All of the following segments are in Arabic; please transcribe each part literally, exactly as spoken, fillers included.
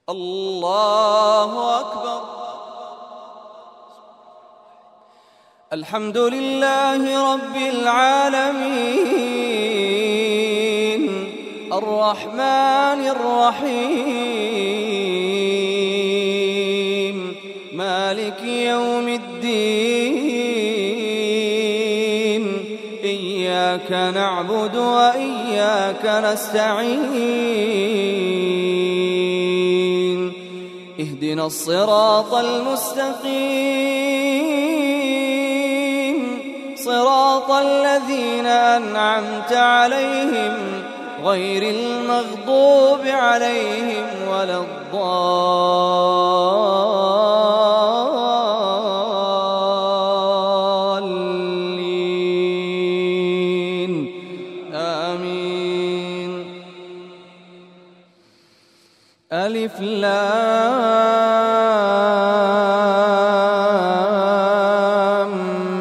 الله أكبر. الحمد لله رب العالمين الرحمن الرحيم مالك يوم الدين إياك نعبد وإياك نستعين اهدنا الصراط المستقيم صراط الذين أنعمت عليهم غير المغضوب عليهم ولا الضالين آمين. ألف لام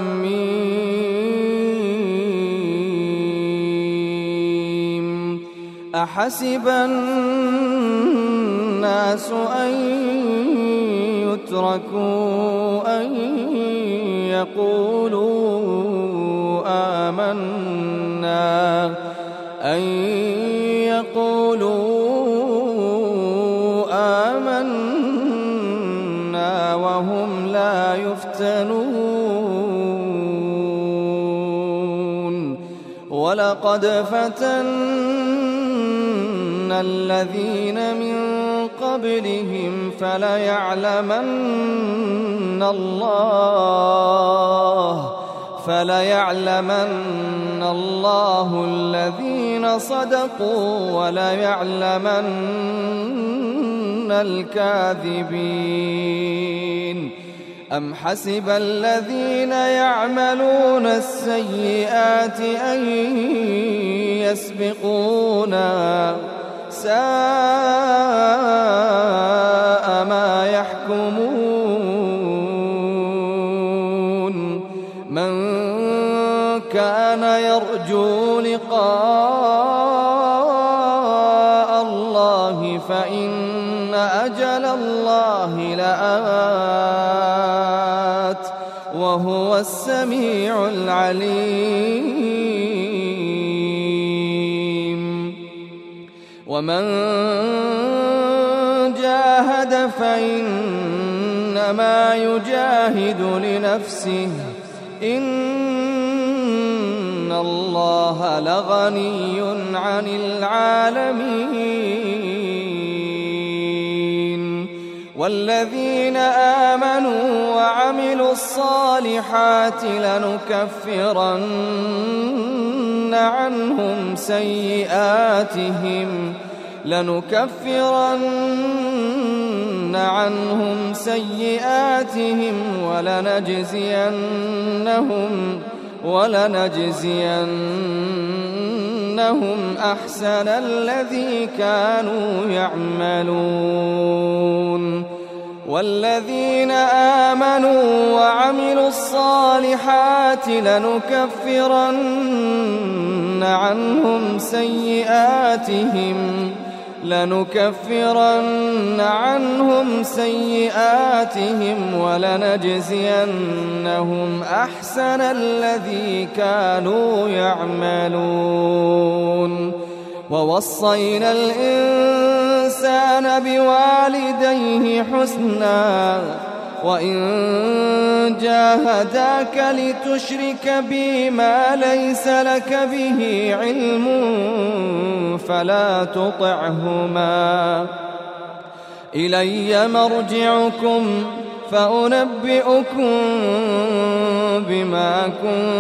ميم أحسب الناس أن يتركوا أن يقولوا آمنا أن يقولوا آمنا وهم لا يفتنون ولقد فتنا الذين من قبلهم فليعلمن الله فليعلمن الله الذين صدقوا وليعلمن الكاذبين. أم حسب الذين يعملون السيئات أن يسبقونا ساء ما يحكمون. من كان يرجو لقاء الله فإن أجل الله لآت وهو السميع العليم. ومن جاهد فإنما يجاهد لنفسه إن الله لغني عن العالمين. والذين آمنوا وعملوا الصالحات لنكفرن عنهم سيئاتهم لنكفرن عنهم سيئاتهم ولنجزينهم ولنجزينهم أحسن الذي كانوا يعملون. والذين آمنوا وعملوا الصالحات لنكفرن عنهم سيئاتهم لنكفرن عنهم سيئاتهم ولنجزينهم أحسن الذي كانوا يعملون. ووصينا الإنسان بوالديه حسنا وإن جاهداك لتشرك بي ما ليس لك به علم فلا تطعهما إلي مرجعكم فأنبئكم بما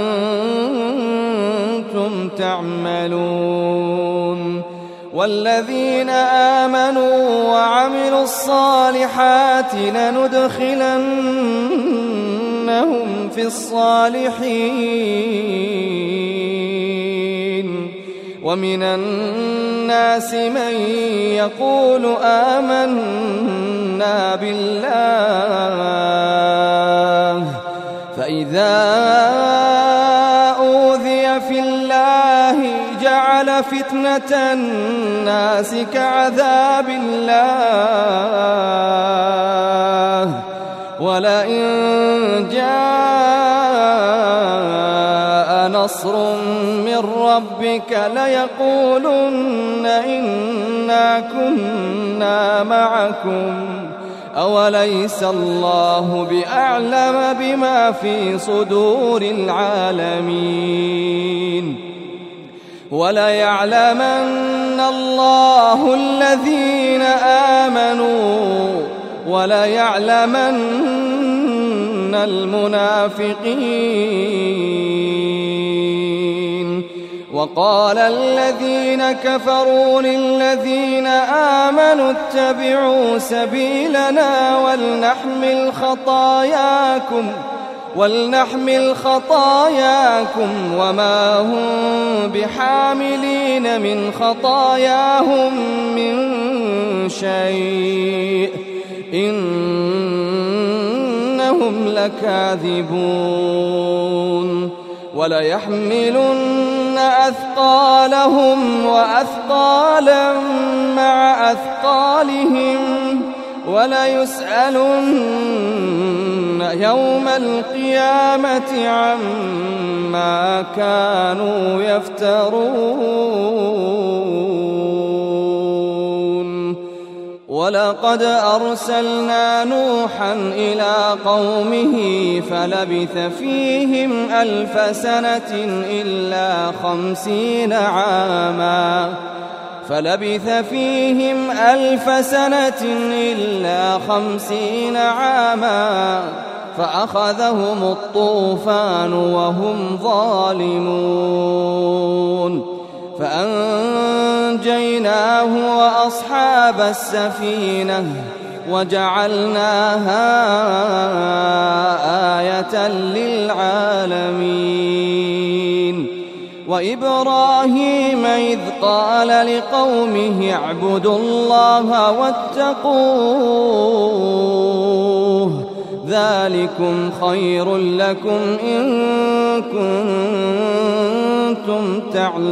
كنتم تعملون. والذين آمنوا وعملوا الصالحات لندخلنهم في الصالحين. ومن الناس من يقول آمنا بالله فإذا أوذي في الله جعل فتنة الناس كعذاب الله ولئن جاء نصر من ربك ليقولن إنا كنا معكم أوليس الله بأعلم بما في صدور العالمين وليعلمن الله الذين آمنوا وليعلمن المنافقين. وقال الذين كفروا للذين آمنوا اتبعوا سبيلنا ولنحمل خطاياكم ولنحمل خطاياكم وما هم بحاملين من خطاياهم من شيء إنهم لكاذبون. وليحملن أثقالهم وأثقالا مع أثقالهم وليسألن يوم القيامة عما كانوا يفترون. ولقد أرسلنا نوحا إلى قومه فلبث فيهم ألف سنة إلا خمسين عاما فلبث فيهم ألف سنة إلا خمسين عاما فأخذهم الطوفان وهم ظالمون فأنجيناه وأصحاب السفينة وجعلناها آية للعالمين. وإبراهيم إذ قال لقومه اعبدوا الله واتقوه ذلكم خير لكم إن كنتم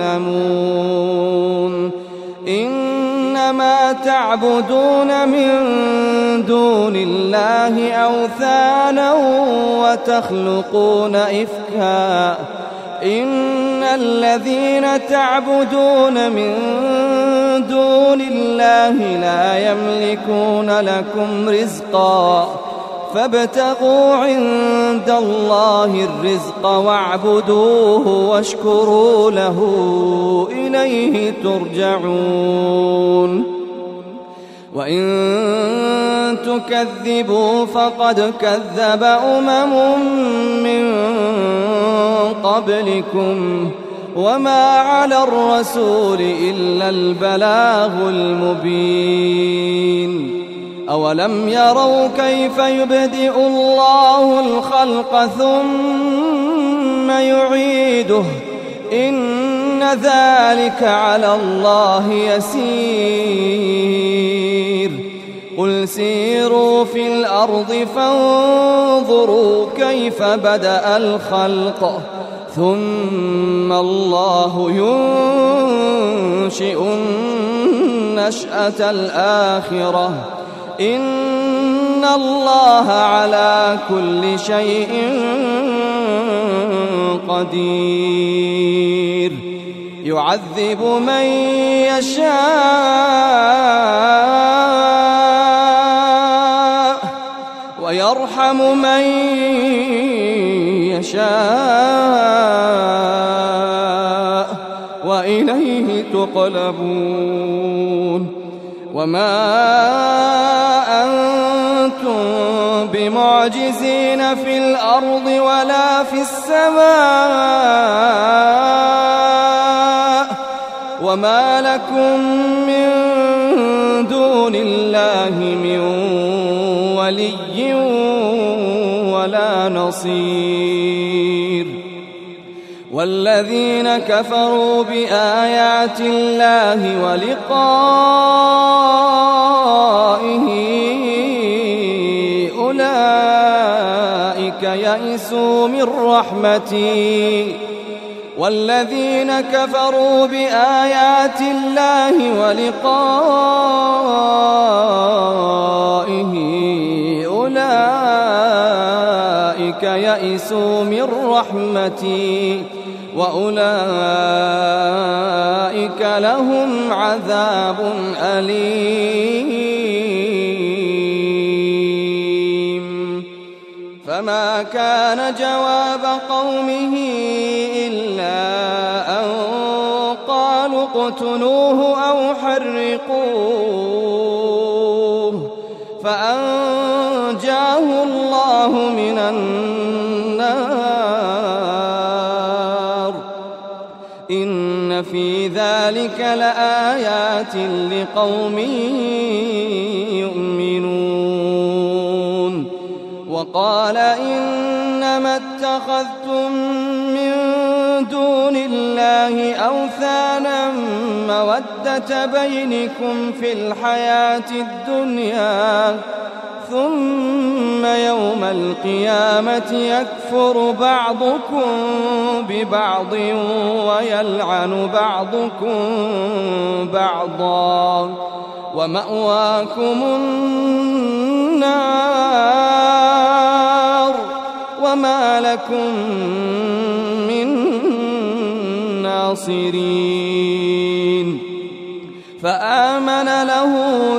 تعلمون. إنما تعبدون من دون الله أوثانا وتخلقون إفكا إن الذين تعبدون من دون الله لا يملكون لكم رزقا فابتغوا عند الله الرزق واعبدوه واشكروا له إليه ترجعون. وإن تكذبوا فقد كذب أمم من قبلكم وما على الرسول إلا البلاغ المبين. أولم يروا كيف يبدئ الله الخلق ثم يعيده إن ذلك على الله يسير. قل سيروا في الأرض فانظروا كيف بدأ الخلق ثم الله ينشئ النشأة الآخرة إن الله على كل شيء قدير. يعذب من يشاء ويرحم من يشاء وإليه تقلبون. وما أنتم بمعجزين في الأرض ولا في السماء وما لكم من دون الله من ولي ولا نصير. والذين كفروا بآيات الله ولقائه أولئك يئسوا من رحمتي. والذين كفروا بآيات الله ولقائه أولئك أولئك يئسوا من رحمتي وأولئك لهم عذاب أليم. فما كان جواب قومه إلا أن قالوا اقتلوه أو حرقوه فأنجاه الله من النار. إن في ذلك لآيات لقوم يؤمنون. وقال إنما اتخذتم من دون الله أوثانا مودة بينكم في الحياة الدنيا ثم يوم القيامة يكفر بعضكم ببعض ويلعن بعضكم بعضا ومأواكم النار وما لكم من ناصرين. فآمن له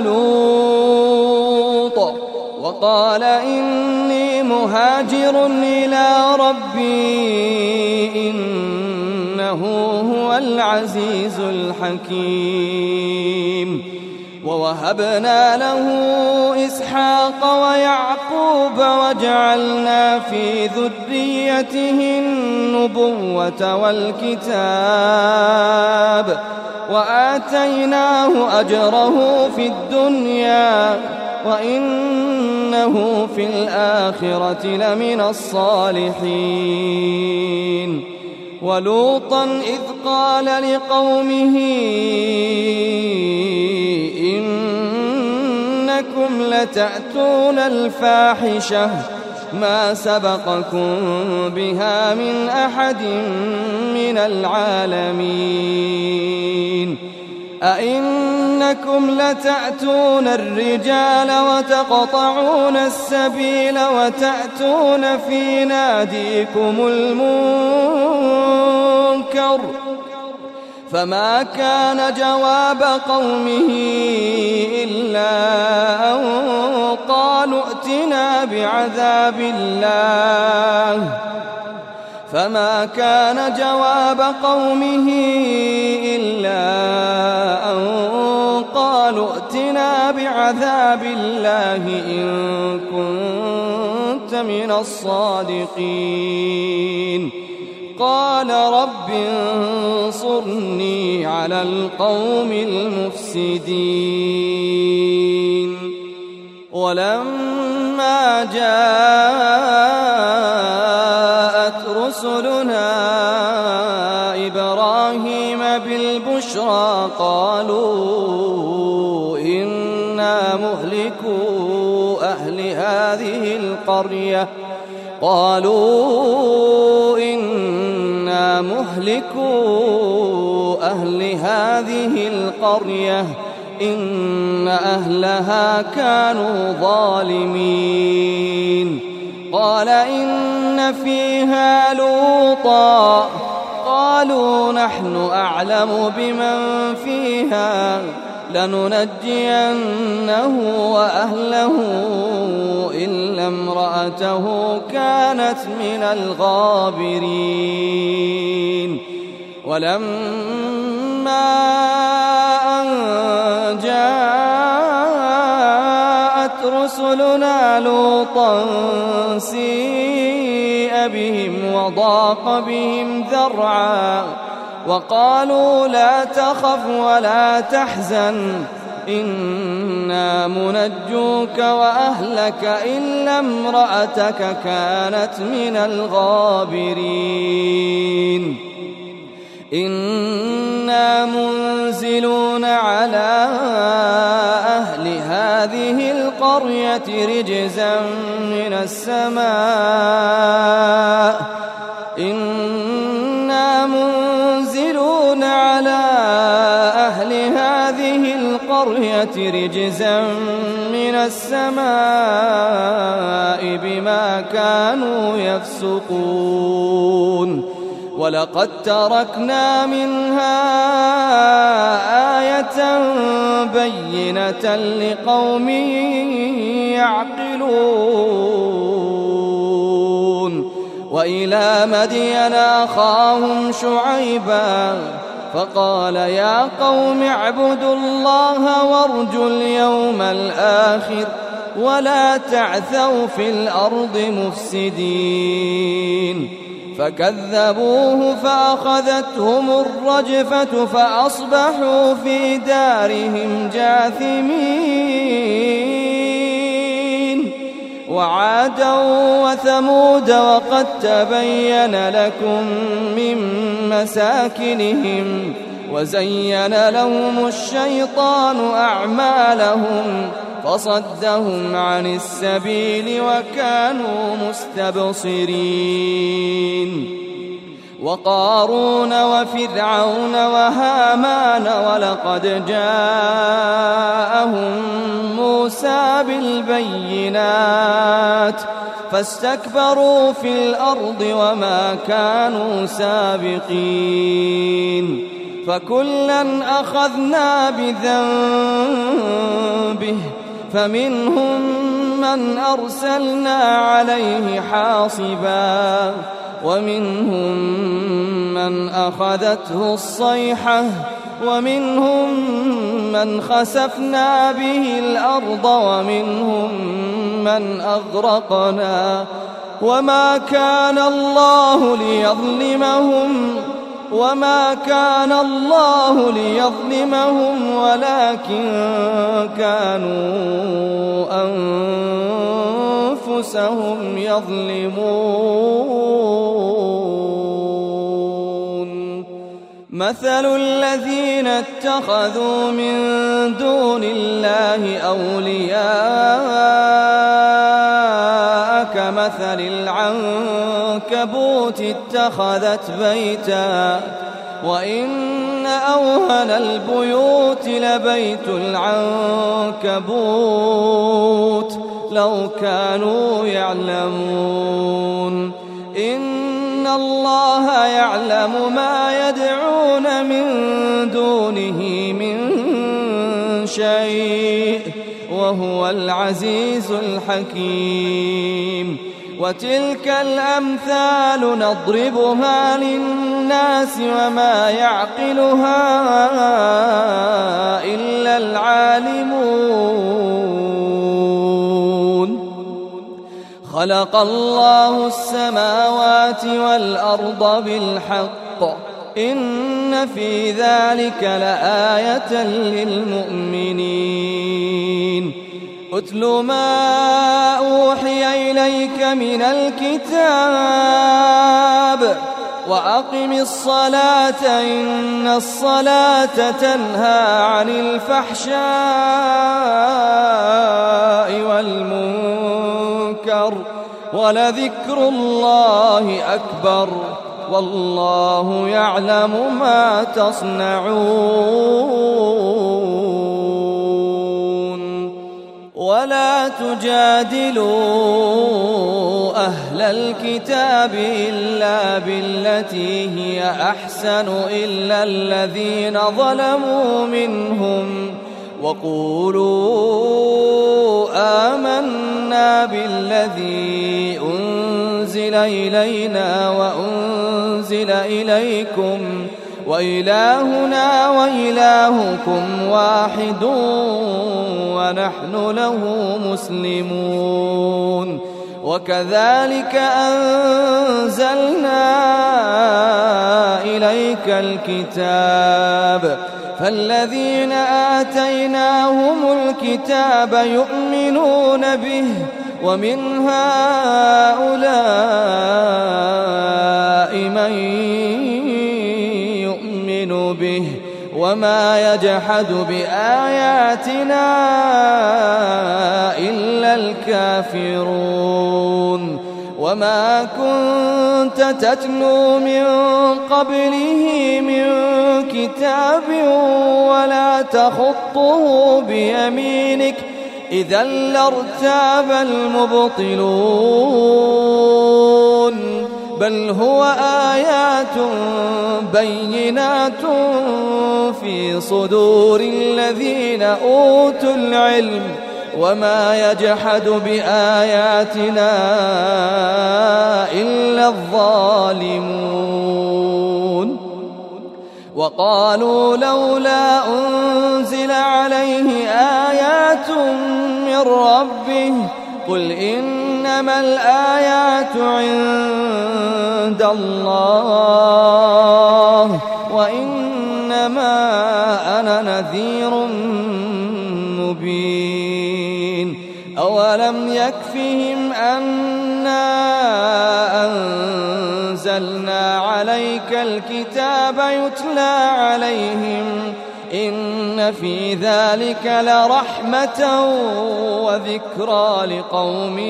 لوط وقال إني مهاجر إلى ربي إنه هو العزيز الحكيم. ووهبنا له إسحاق ويعقوب وجعلنا في ذريته النبوة والكتاب وآتيناه أجره في الدنيا وإنه في الآخرة لمن الصالحين. ولوطا إذ قال لقومه إنكم لتأتون الفاحشة ما سبقكم بها من أحد من العالمين. أئنكم لتأتون الرجال وتقطعون السبيل وتأتون في ناديكم المنكر. فما كان جواب قومه إلا أن قالوا ائتنا بعذاب الله فما كان جواب قومه إلا أن قالوا ائتنا بعذاب الله إن كنت من الصادقين. قال رب انصرني على القوم المفسدين. ولما جاءت رسلنا إبراهيم بالبشرى قالوا إنا مهلكو أهل هذه القرية قالوا إنا مهلكو أهل هذه القرية إن أهلها كانوا ظالمين. قال إن فيها لوطا قالوا نحن أعلم بمن فيها لننجينه وأهله إلا امرأته كانت من الغابرين. ولما أن جاءت رسلنا لوطا سيء بهم وضاق بهم ذرعا وقالوا لا تخف ولا تحزن إنا منجوك وأهلك إلا امرأتك كانت من الغابرين. إنا منزلون على أهل هذه القرية رجزا من السماء إنا منزلون على أهل هذه القرية القرية رجزا من السماء بما كانوا يفسقون ولقد تركنا منها آية بينة لقوم يعقلون وإلى مدين أخاهم شعيبا فقال يا قوم اعبدوا الله وارجوا اليوم الآخر ولا تعثوا في الأرض مفسدين فكذبوه فأخذتهم الرجفة فأصبحوا في دارهم جاثمين وعادا وثمود وقد تبين لكم من مساكنهم وزين لهم الشيطان أعمالهم فصدهم عن السبيل وكانوا مستبصرين وقارون وفرعون وهامان ولقد جاءهم موسى بالبينات فاستكبروا في الأرض وما كانوا سابقين فكلا أخذنا بذنبه فمنهم من أرسلنا عليه حاصبا ومنهم من أخذته الصيحة ومنهم من خسفنا به الأرض ومنهم من أغرقنا وما كان الله ليظلمهم وما كان الله ليظلمهم ولكن كانوا أنفسهم يظلمون مثل الذين اتخذوا من دون الله أولياء كمثل العنكبوت اتخذت بيتا وإن أوهن البيوت لبيت العنكبوت لو كانوا يعلمون إن الله يعلم ما يدعون من دونه من شيء وهو العزيز الحكيم وتلك الأمثال نضربها للناس وما يعقلها إلا العالمون خلق الله السماوات والأرض بالحق إن في ذلك لآية للمؤمنين أتل ما أوحي إليك من الكتاب وأقم الصلاة إن الصلاة تنهى عن الفحشاء والمنكر ولذكر الله أكبر والله يعلم ما تصنعون ولا تجادلوا أهل الكتاب إلا بالتي هي أحسن إلا الذين ظلموا منهم وقولوا آمنا بالذي أنزل إلينا وأنزل إليكم وإلهنا وإلهكم واحد ونحن له مسلمون وكذلك أنزلنا إليك الكتاب فالذين آتيناهم الكتاب يؤمنون به ومن هؤلاء من يؤمن به وما يجحد بآياتنا إلا الكافرون وما كنت تتلو من قبله من كتاب ولا تخطه بيمينك إذا لارتاب المبطلون بل هو آيات بينات في صدور الذين أوتوا العلم وما يجحد بآياتنا إلا الظالمون وقالوا لولا أنزل عليه آيات من ربه قل إنما الآيات عند الله وإنما أنا نذير مبين أولم يكفهم أنا أنزلنا عليك الكتاب يتلى عليهم إن في ذلك لرحمة وذكرى لقوم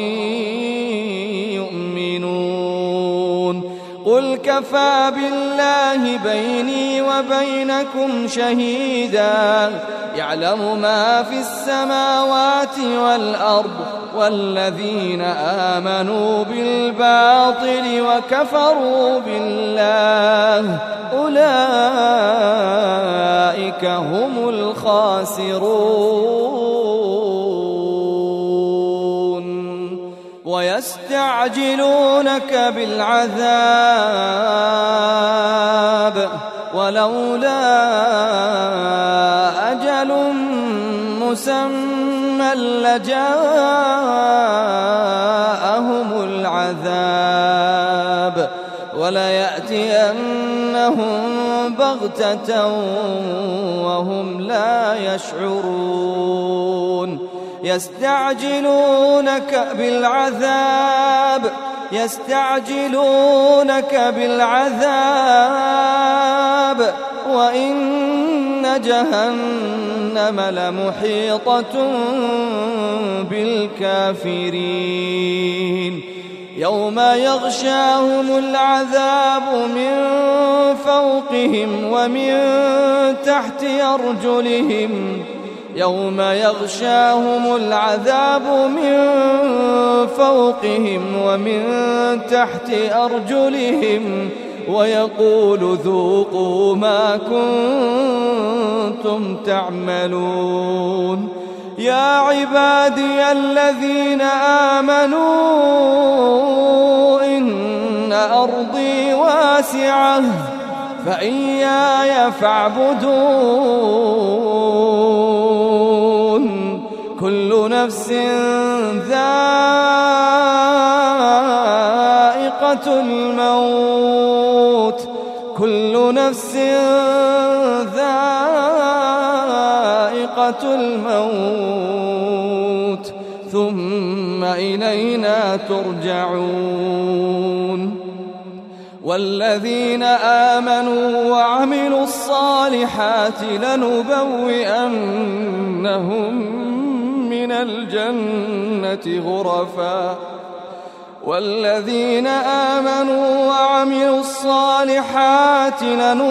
يؤمنون قل كفى بالله بيني وبينكم شهيدا يعلم ما في السماوات والأرض والذين آمنوا بالباطل وكفروا بالله أولئك هم الخاسرون ويستعجلونك بالعذاب ولولا أجل مسمى لجاءهم العذاب وليأتينهم بغتة وهم لا يشعرون يستعجلونك بالعذاب يستعجلونك بالعذاب وإن جهنم لمحيطة بالكافرين يوم يغشاهم العذاب من فوقهم ومن تحت أرجلهم يوم يغشاهم العذاب من فوقهم ومن تحت أرجلهم ويقول ذوقوا ما كنتم تعملون يا عبادي الذين آمنوا إن أرضي واسعة فإياي فاعبدون كل نفس ذائقة الموت كل نفس ذائقة الموت ثم إلينا ترجعون والذين آمنوا وعملوا الصالحات لنبوئنهم من الجنة غرفا والذين آمنوا وعملوا الصالحات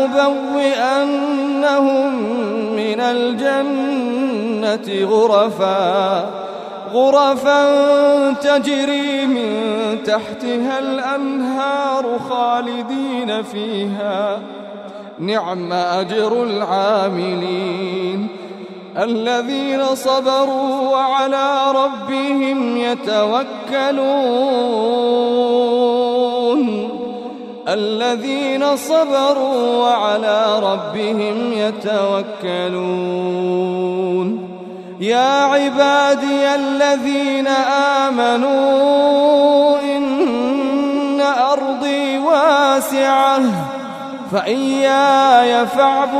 لنبوئنهم من الجنة غرفا غرفا تجري من تحتها الأنهار خالدين فيها نعم أجر العاملين الذين صبروا وعلى ربهم يتوكلون الذين صبروا وعلى ربهم يتوكلون يا عبادي الذين آمنوا إن أرضي واسعة فإياي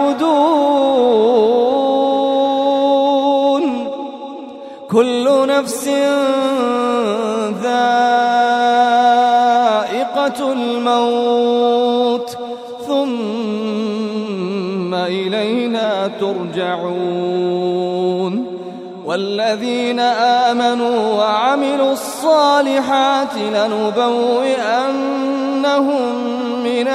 فاعبدون كل نفس ذائقة الموت ثم إلينا ترجعون والذين آمنوا وعملوا الصالحات لنبوئنهم من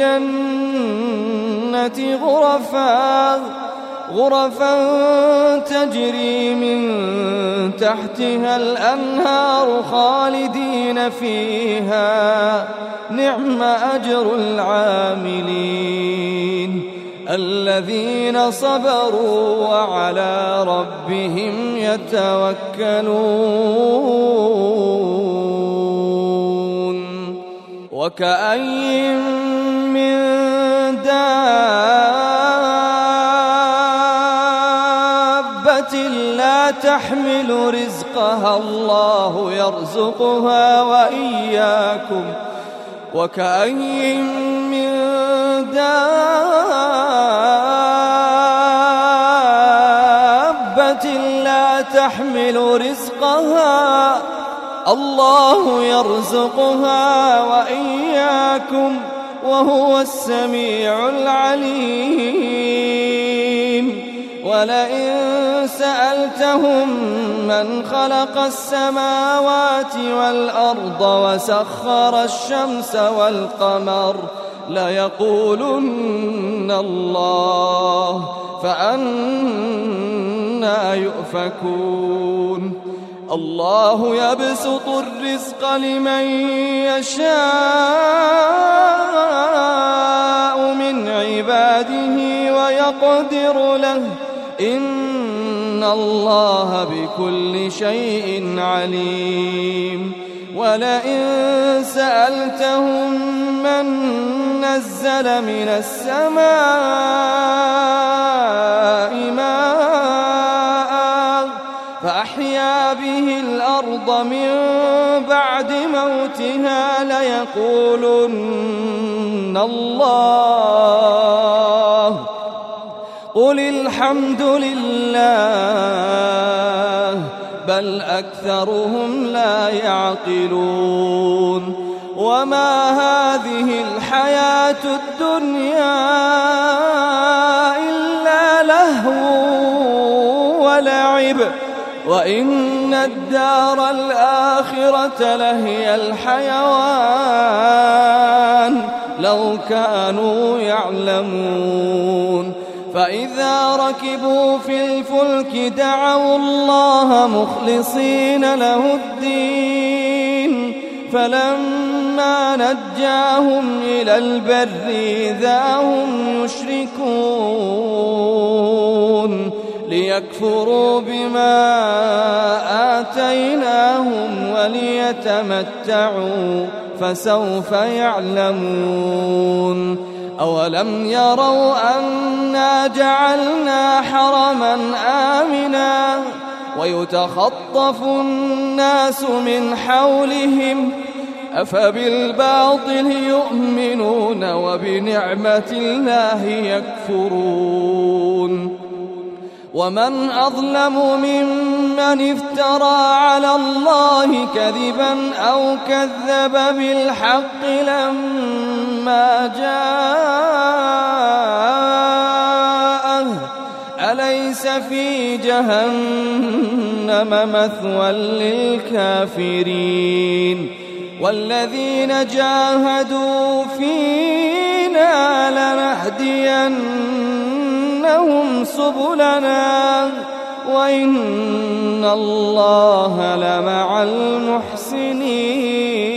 الجنة غرفا غرفا تجري من تحتها الأنهار خالدين فيها نعم أجر العاملين الذين صبروا وعلى ربهم يتوكلون وكأين من دابة لا تحمل رزقها الله يرزقها وإياكم وكأين من دابة لا تحمل رزقها الله يرزقها وإياكم وهو السميع العليم ولئن سألتهم من خلق السماوات والأرض وسخر الشمس والقمر ليقولن الله فأنى يؤفكون الله يبسط الرزق لمن يشاء من عباده ويقدر له إن الله بكل شيء عليم ولئن سألتهم من نزل من السماء ماء فأحيا به الأرض من بعد موتها ليقولن الله قل الحمد لله بل أكثرهم لا يعقلون وما هذه الحياة الدنيا إلا لهو ولعب وإن الدار الآخرة لهي الحيوان لو كانوا يعلمون فإذا ركبوا في الفلك دعوا الله مخلصين له الدين فلما نجاهم إلى البر إذا هم يشركون ليكفروا بما آتيناهم وليتمتعوا فسوف يعلمون أولم يروا أنا جعلنا حرما آمنا ويتخطف الناس من حولهم أفبالباطل يؤمنون وبنعمة الله يكفرون ومن أظلم ممن افترى على الله كذبا أو كذب بالحق لما جاءه أليس في جهنم مثوى للكافرين والذين جاهدوا فينا لنهدينهم سبلنا وإن الله لمع المحسنين.